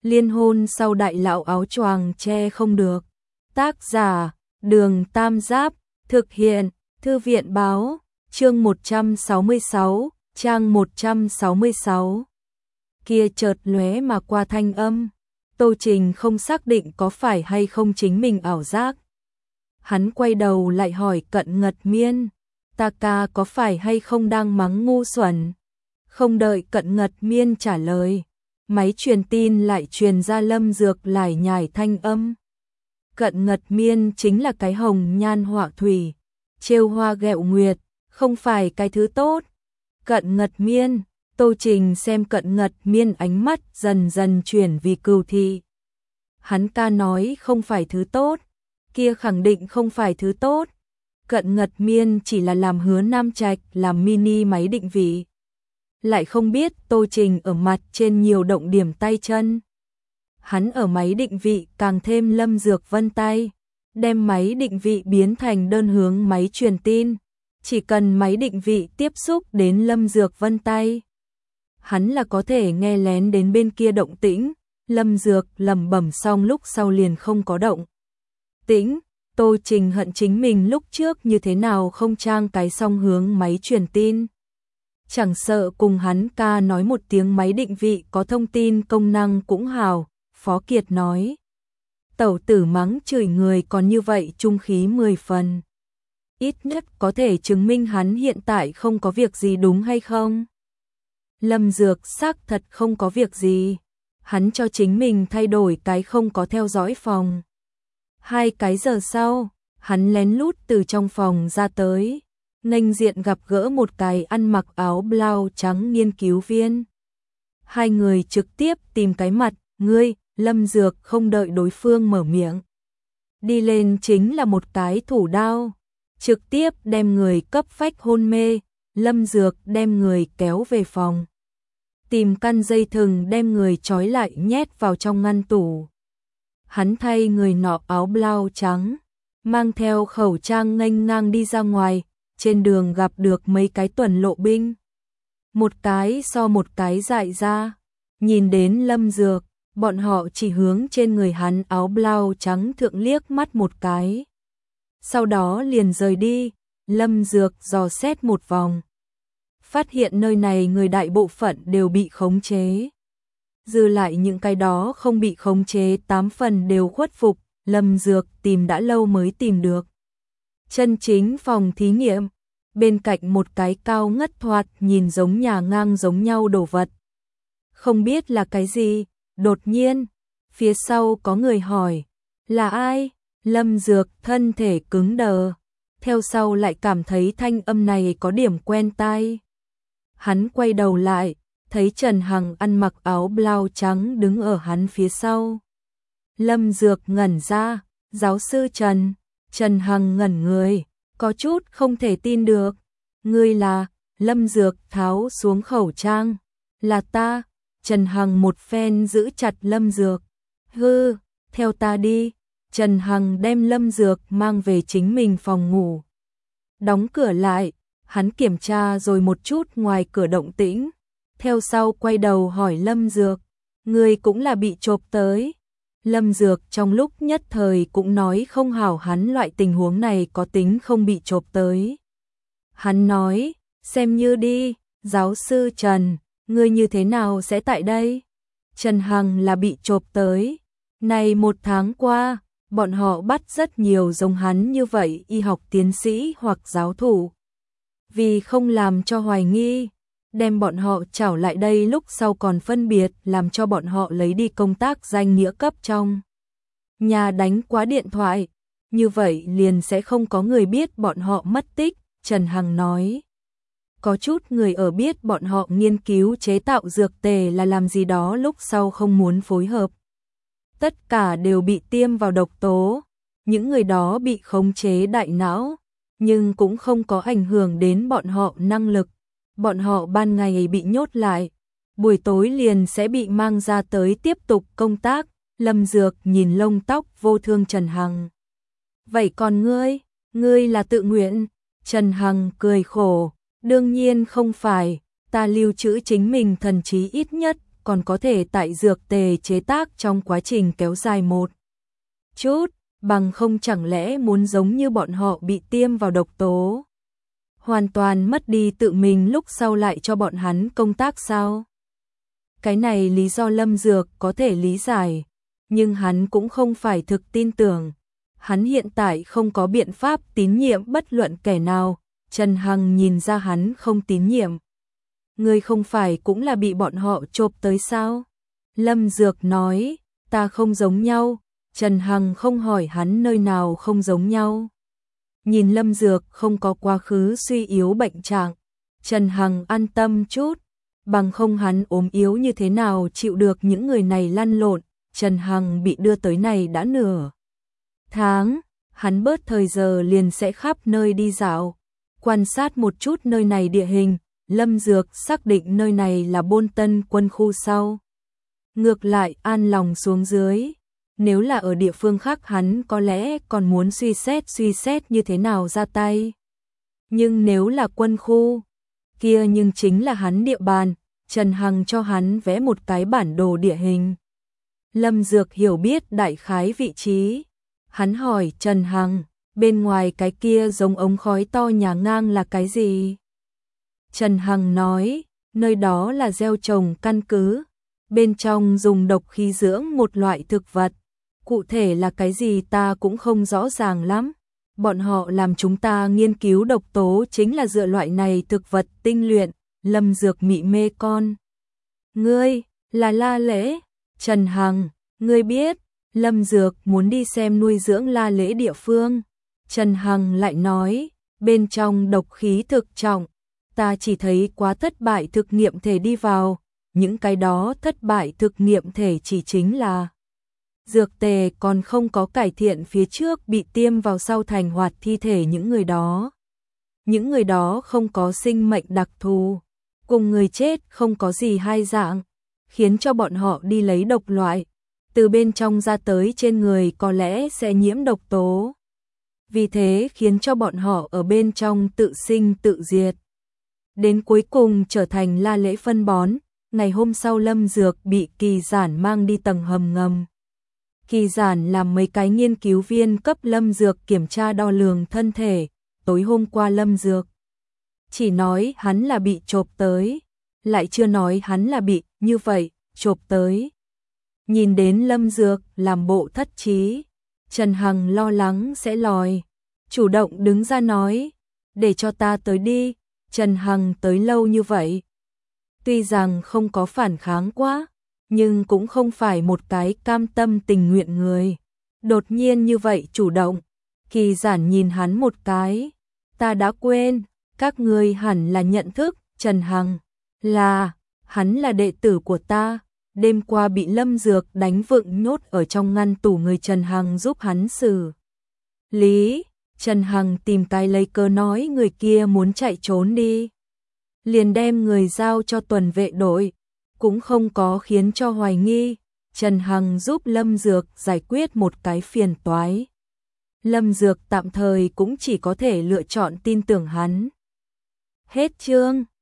Liên hôn sau đại lão áo choàng che không được. Tác giả, Đường Tam Giáp, thực hiện, Thư viện báo, chương 166, trang 166. Kia chợt lóe mà qua thanh âm. Tô Trình không xác định có phải hay không chính mình ảo giác. Hắn quay đầu lại hỏi Cận Ngật Miên, ta ca có phải hay không đang mắng ngu xuẩn? Không đợi Cận Ngật Miên trả lời, máy truyền tin lại truyền ra Lâm Dược lải nhải thanh âm. Cận Ngật Miên chính là cái hồng nhan họa thủy, trêu hoa ghẹo nguyệt, không phải cái thứ tốt. Cận Ngật Miên, Tô Trình xem Cận Ngật Miên ánh mắt dần dần chuyển vì cừu thị. Hắn ca nói không phải thứ tốt, kia khẳng định không phải thứ tốt. Cận Ngật Miên chỉ là làm Hứa Nam Trạch làm mini máy định vị. Lại không biết Tô Trình ở mặt trên nhiều động điểm tay chân. Hắn ở máy định vị càng thêm Lâm Dược vân tay, đem máy định vị biến thành đơn hướng máy truyền tin. Chỉ cần máy định vị tiếp xúc đến Lâm Dược vân tay, hắn là có thể nghe lén đến bên kia động tĩnh. Lâm Dược lẩm bẩm xong lúc sau liền không có động tĩnh. Tô Trình hận chính mình lúc trước như thế nào không trang cái song hướng máy truyền tin. Chẳng sợ cùng hắn ca nói một tiếng máy định vị có thông tin công năng cũng hào. Phó Kiệt nói, tẩu tử mắng chửi người còn như vậy trung khí 10 phần. Ít nhất có thể chứng minh hắn hiện tại không có việc gì đúng hay không? Lâm Dược xác thật không có việc gì. Hắn cho chính mình thay đổi cái không có theo dõi phòng. 2 cái giờ sau, hắn lén lút từ trong phòng ra tới, nghênh diện gặp gỡ một cái ăn mặc áo blau trắng nghiên cứu viên. Hai người trực tiếp tìm cái mặt, ngươi. Lâm Dược không đợi đối phương mở miệng, đi lên chính là một cái thủ đao, trực tiếp đem người cấp phách hôn mê. Lâm Dược đem người kéo về phòng, tìm căn dây thừng đem người trói lại nhét vào trong ngăn tủ. Hắn thay người nọ áo blau trắng, mang theo khẩu trang nghênh ngang đi ra ngoài. Trên đường gặp được mấy cái tuần lộ binh, một cái so một cái dại ra, nhìn đến Lâm Dược, bọn họ chỉ hướng trên người hắn áo blau trắng thượng liếc mắt một cái. Sau đó liền rời đi. Lâm Dược dò xét một vòng, phát hiện nơi này người đại bộ phận đều bị khống chế. Dư lại những cái đó không bị khống chế 8 phần đều khuất phục. Lâm Dược tìm đã lâu mới tìm được chân chính phòng thí nghiệm, bên cạnh một cái cao ngất thoạt nhìn giống nhà ngang giống nhau đồ vật. Không biết là cái gì. Đột nhiên, phía sau có người hỏi, là ai? Lâm Dược thân thể cứng đờ, theo sau lại cảm thấy thanh âm này có điểm quen tai. Hắn quay đầu lại, thấy Trần Hằng ăn mặc áo blau trắng đứng ở hắn phía sau. Lâm Dược ngẩn ra, giáo sư Trần. Trần Hằng ngẩn người, có chút không thể tin được. Ngươi là? Lâm Dược tháo xuống khẩu trang, là ta. Trần Hằng một phen giữ chặt Lâm Dược. Hư, theo ta đi. Trần Hằng đem Lâm Dược mang về chính mình phòng ngủ. Đóng cửa lại, hắn kiểm tra rồi một chút ngoài cửa động tĩnh. Theo sau quay đầu hỏi Lâm Dược, ngươi cũng là bị chộp tới. Lâm Dược trong lúc nhất thời cũng nói không hảo hắn loại tình huống này có tính không bị chộp tới. Hắn nói, xem như đi, giáo sư Trần. Ngươi như thế nào sẽ tại đây? Trần Hằng là bị chộp tới. Này 1 tháng qua, bọn họ bắt rất nhiều giống hắn như vậy y học tiến sĩ hoặc giáo thủ. Vì không làm cho hoài nghi, đem bọn họ trảo lại đây lúc sau còn phân biệt làm cho bọn họ lấy đi công tác danh nghĩa cấp trong nhà đánh quá điện thoại. Như vậy liền sẽ không có người biết bọn họ mất tích. Trần Hằng nói. Có chút người ở biết bọn họ nghiên cứu chế tạo dược tề là làm gì đó lúc sau không muốn phối hợp. Tất cả đều bị tiêm vào độc tố. Những người đó bị khống chế đại não, nhưng cũng không có ảnh hưởng đến bọn họ năng lực. Bọn họ ban ngày bị nhốt lại, buổi tối liền sẽ bị mang ra tới tiếp tục công tác. Lâm Dược nhìn lông tóc vô thương Trần Hằng. Vậy còn ngươi là tự nguyện? Trần Hằng cười khổ. Đương nhiên không phải, ta lưu trữ chính mình thần trí ít nhất còn có thể tại dược tề chế tác trong quá trình kéo dài một chút, bằng không chẳng lẽ muốn giống như bọn họ bị tiêm vào độc tố, hoàn toàn mất đi tự mình lúc sau lại cho bọn hắn công tác sao? Cái này lý do Lâm Dược có thể lý giải, nhưng hắn cũng không phải thực tin tưởng. Hắn hiện tại không có biện pháp tín nhiệm bất luận kẻ nào. Trần Hằng nhìn ra hắn không tín nhiệm. Ngươi không phải cũng là bị bọn họ chộp tới sao? Lâm Dược nói, ta không giống nhau. Trần Hằng không hỏi hắn nơi nào không giống nhau. Nhìn Lâm Dược không có quá khứ suy yếu bệnh trạng, Trần Hằng an tâm chút, bằng không hắn ốm yếu như thế nào chịu được những người này lăn lộn. Trần Hằng bị đưa tới này đã nửa tháng, hắn bớt thời giờ liền sẽ khắp nơi đi dạo, quan sát một chút nơi này địa hình. Lâm Dược xác định nơi này là Bôn Tân quân khu sau. Ngược lại an lòng xuống dưới. Nếu là ở địa phương khác hắn có lẽ còn muốn suy xét như thế nào ra tay. Nhưng nếu là quân khu, kia nhưng chính là hắn địa bàn. Trần Hằng cho hắn vẽ một cái bản đồ địa hình. Lâm Dược hiểu biết đại khái vị trí. Hắn hỏi Trần Hằng, bên ngoài cái kia giống ống khói to nhà ngang là cái gì? Trần Hằng nói, nơi đó là gieo trồng căn cứ. Bên trong dùng độc khí dưỡng một loại thực vật. Cụ thể là cái gì ta cũng không rõ ràng lắm. Bọn họ làm chúng ta nghiên cứu độc tố chính là dựa loại này thực vật tinh luyện. Lâm Dược mị mê con. Ngươi, là La Lễ. Trần Hằng, ngươi biết, Lâm Dược muốn đi xem nuôi dưỡng La Lễ địa phương. Trần Hằng lại nói, bên trong độc khí thực trọng. Ta chỉ thấy quá thất bại thực nghiệm thể đi vào. Những cái đó thất bại thực nghiệm thể chỉ chính là dược tề còn không có cải thiện phía trước bị tiêm vào sau thành hoạt thi thể những người đó. Những người đó không có sinh mệnh đặc thù, cùng người chết không có gì hai dạng, khiến cho bọn họ đi lấy độc loại, từ bên trong ra tới trên người có lẽ sẽ nhiễm độc tố. Vì thế khiến cho bọn họ ở bên trong tự sinh tự diệt. Đến cuối cùng trở thành La Lễ phân bón. Ngày hôm sau Lâm Dược bị Kỳ Giản mang đi tầng hầm ngầm. Kỳ Giản làm mấy cái nghiên cứu viên cấp Lâm Dược kiểm tra đo lường thân thể. Tối hôm qua Lâm Dược chỉ nói hắn là bị chộp tới, lại chưa nói hắn là bị như vậy chộp tới. Nhìn đến Lâm Dược làm bộ thất trí, Trần Hằng lo lắng sẽ lòi, chủ động đứng ra nói, để cho ta tới đi. Trần Hằng tới lâu như vậy, tuy rằng không có phản kháng quá, nhưng cũng không phải một cái cam tâm tình nguyện người. Đột nhiên như vậy chủ động, Kỳ Giản nhìn hắn một cái, ta đã quên, các ngươi hẳn là nhận thức, Trần Hằng, hắn là đệ tử của ta, đêm qua bị Lâm Dược đánh vựng nhốt ở trong ngăn tủ người Trần Hằng giúp hắn xử lý. Trần Hằng tìm cái lấy cớ nói người kia muốn chạy trốn đi, liền đem người giao cho tuần vệ đội, cũng không có khiến cho hoài nghi. Trần Hằng giúp Lâm Dược giải quyết một cái phiền toái. Lâm Dược tạm thời cũng chỉ có thể lựa chọn tin tưởng hắn. Hết chương.